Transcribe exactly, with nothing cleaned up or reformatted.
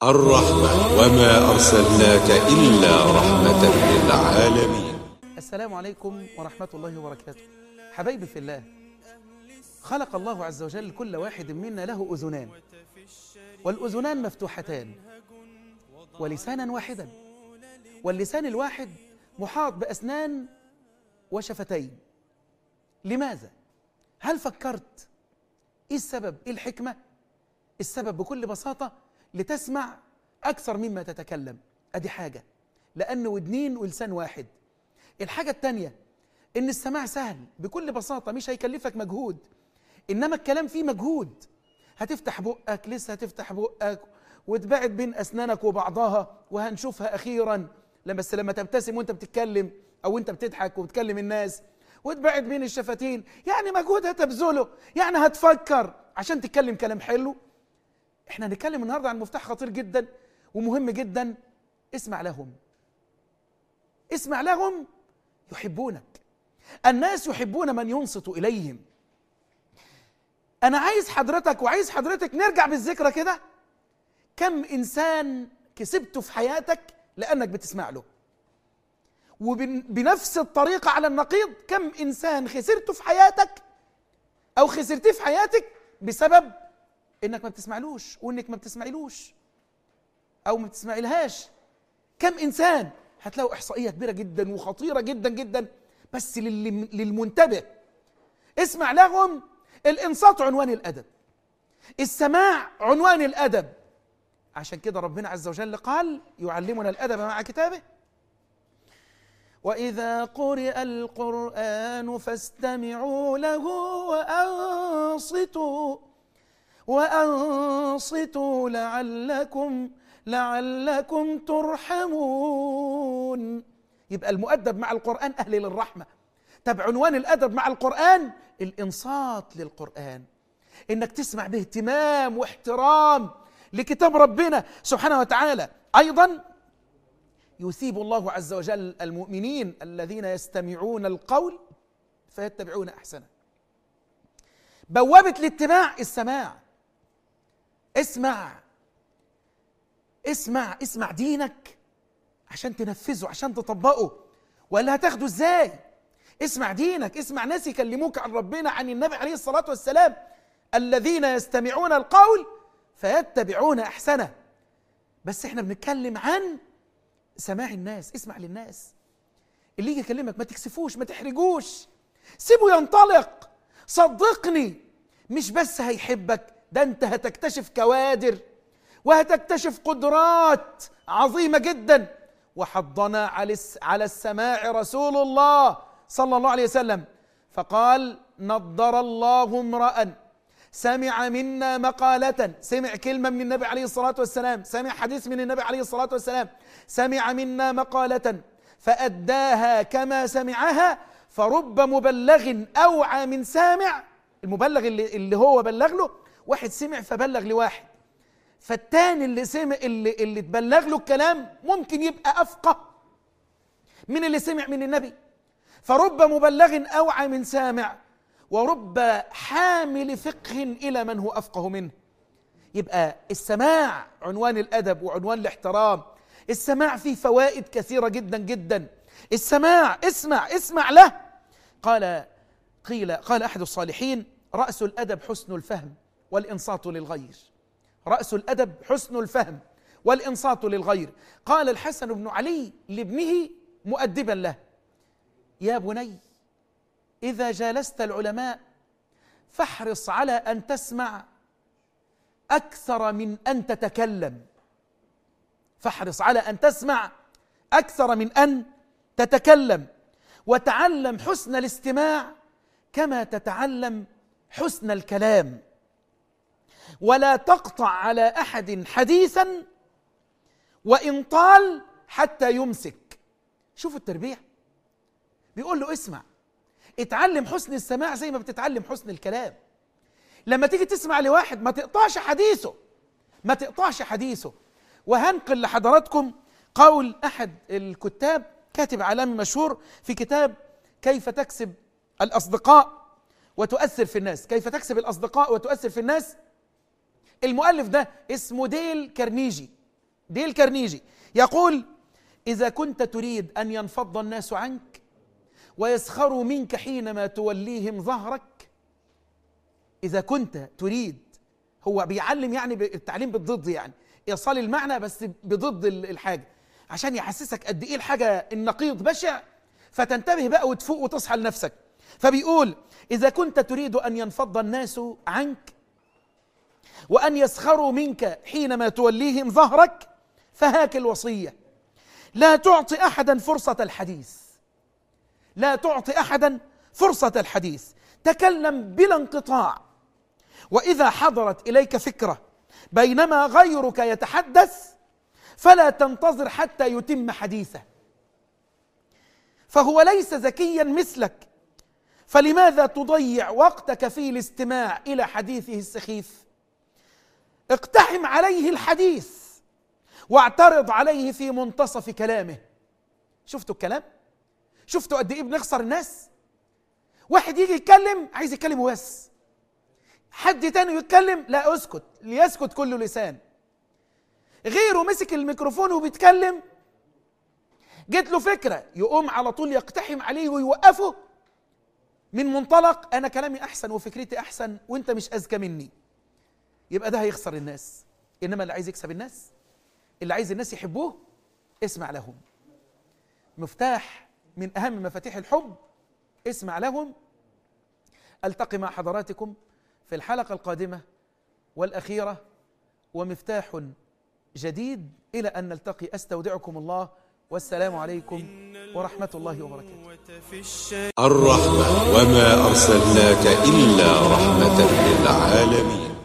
الرحمة وما أرسلناك إلا رحمة للعالمين. السلام عليكم ورحمة الله وبركاته. حبايبي في الله، خلق الله عز وجل كل واحد منا له أذنان، والأذنان مفتوحتان، ولسانا واحدا، واللسان الواحد محاط بأسنان وشفتين. لماذا؟ هل فكرت إيه السبب؟ إيه الحكمة؟ السبب بكل بساطة لتسمع أكثر مما تتكلم. أدي حاجة، لأن ودنين ولسان واحد. الحاجة التانية إن السماع سهل بكل بساطة، مش هيكلفك مجهود، إنما الكلام فيه مجهود. هتفتح بقك، لسه هتفتح بقك وتبعد بين أسنانك وبعضها، وهنشوفها أخيرا لما بس لما تبتسم وانت بتتكلم أو انت بتضحك وبتكلم الناس، وتبعد بين الشفتين، يعني مجهود هتبذله، يعني هتفكر عشان تتكلم كلام حلو. احنا هنتكلم النهارده عن مفتاح خطير جدا ومهم جدا. اسمع لهم، اسمع لهم يحبونك. الناس يحبون من ينصت إليهم. أنا عايز حضرتك وعايز حضرتك نرجع بالذكرى كده. كم إنسان كسبته في حياتك لأنك بتسمع له؟ وبنفس الطريقة على النقيض، كم إنسان خسرته في حياتك أو خسرتيه في حياتك بسبب إنك ما بتسمعلوش وإنك ما بتسمعيلوش أو ما بتسمعيلهاش. كم إنسان؟ هتلاقوا إحصائية كبيرة جدا وخطيرة جدا جدا، بس للمنتبه. اسمع لهم. الإنصات عنوان الأدب، السماع عنوان الأدب. عشان كده ربنا عز وجل قال يعلمنا الأدب مع كتابه: وإذا قرئ القرآن فاستمعوا له وأنصتوا وأنصتوا لعلكم لعلكم ترحمون. يبقى المؤدب مع القرآن أهل للرحمة. طب عنوان الأدب مع القرآن الإنصات للقرآن، إنك تسمع باهتمام واحترام لكتاب ربنا سبحانه وتعالى. أيضا يثيب الله عز وجل المؤمنين الذين يستمعون القول فيتبعون أحسنه. بوابة الاتباع السماع. اسمع اسمع اسمع دينك عشان تنفذه، عشان تطبقه، ولا هتاخده ازاي؟ اسمع دينك، اسمع ناس يكلموك عن ربنا، عن النبي عليه الصلاة والسلام. الذين يستمعون القول فيتبعون أحسنه. بس احنا بنتكلم عن سماع الناس. اسمع للناس. اللي يجي يكلمك ما تكسفوش، ما تحرجوش، سيبه ينطلق. صدقني، مش بس هيحبك، ده انت هتكتشف كوادر وهتكتشف قدرات عظيمة جدا. وحضنا على السماع رسول الله صلى الله عليه وسلم فقال: نضر الله امرأ سمع منا مقالة، سمع كلمة من النبي عليه الصلاة والسلام، سمع حديث من النبي عليه الصلاة والسلام، سمع منا مقالة فأداها كما سمعها، فرب مبلغ أوعى من سامع. المبلغ اللي, اللي هو بلغ له، واحد سمع فبلغ لواحد، فالتاني اللي سمع اللي, اللي تبلغ له الكلام ممكن يبقى أفقه من اللي سمع من النبي. فرب مبلغ أوعى من سامع، ورب حامل فقه إلى من هو أفقه منه. يبقى السماع عنوان الأدب وعنوان الاحترام. السماع فيه فوائد كثيرة جدا جدا. السماع، اسمع اسمع له. قال قيل قال أحد الصالحين: رأس الأدب حسن الفهم والإنصات للغير. رأس الأدب حسن الفهم والإنصات للغير. قال الحسن بن علي لابنه مؤدبا له: يا بني، إذا جالست العلماء فاحرص على أن تسمع أكثر من أن تتكلم. فاحرص على أن تسمع أكثر من أن تتكلم، وتعلم حسن الاستماع كما تتعلم حسن الكلام، ولا تقطع على أحد حديثا وإن طال حتى يمسك. شوفوا التربية، بيقول له اسمع، اتعلم حسن السماع زي ما بتتعلم حسن الكلام. لما تيجي تسمع لواحد ما تقطعش حديثه، ما تقطعش حديثه. وهنقل لحضراتكم قول أحد الكتاب، كاتب عالمي مشهور، في كتاب كيف تكسب الأصدقاء وتؤثر في الناس. كيف تكسب الأصدقاء وتؤثر في الناس. المؤلف ده اسمه ديل كارنيجي. ديل كارنيجي يقول: إذا كنت تريد أن ينفض الناس عنك ويسخروا منك حينما توليهم ظهرك، إذا كنت تريد، هو بيعلم يعني التعليم بالضد، يعني إيصال المعنى بس بضد الحاجة عشان يحسسك قد إيه الحاجة النقيض بشع، فتنتبه بقى وتفوق وتصحى لنفسك. فبيقول: إذا كنت تريد أن ينفض الناس عنك وأن يسخروا منك حينما توليهم ظهرك، فهاك الوصية: لا تعطي أحدا فرصة الحديث، لا تعطي أحدا فرصة الحديث، تكلم بلا انقطاع، وإذا حضرت إليك فكرة بينما غيرك يتحدث فلا تنتظر حتى يتم حديثه، فهو ليس ذكيا مثلك، فلماذا تضيع وقتك في الاستماع إلى حديثه السخيف؟ اقتحم عليه الحديث واعترض عليه في منتصف كلامه. شفتوا الكلام؟ شفتوا قد ايه بنخسر الناس؟ واحد يجي يتكلم عايز يتكلم بس، حد تاني يتكلم لا اسكت، ليسكت كل لسان. غيره مسك الميكروفون وبيتكلم، جت له فكرة يقوم على طول يقتحم عليه ويوقفه من منطلق أنا كلامي أحسن وفكرتي أحسن وأنت مش أذكى مني. يبقى ده هيخسر الناس. إنما اللي عايز يكسب الناس، اللي عايز الناس يحبوه، اسمع لهم. مفتاح من أهم مفاتيح الحب، اسمع لهم. ألتقي مع حضراتكم في الحلقة القادمة والأخيرة ومفتاح جديد. إلى أن نلتقي أستودعكم الله، والسلام عليكم ورحمة الله وبركاته. الرحمة وما أرسلناك إلا رحمة للعالمين.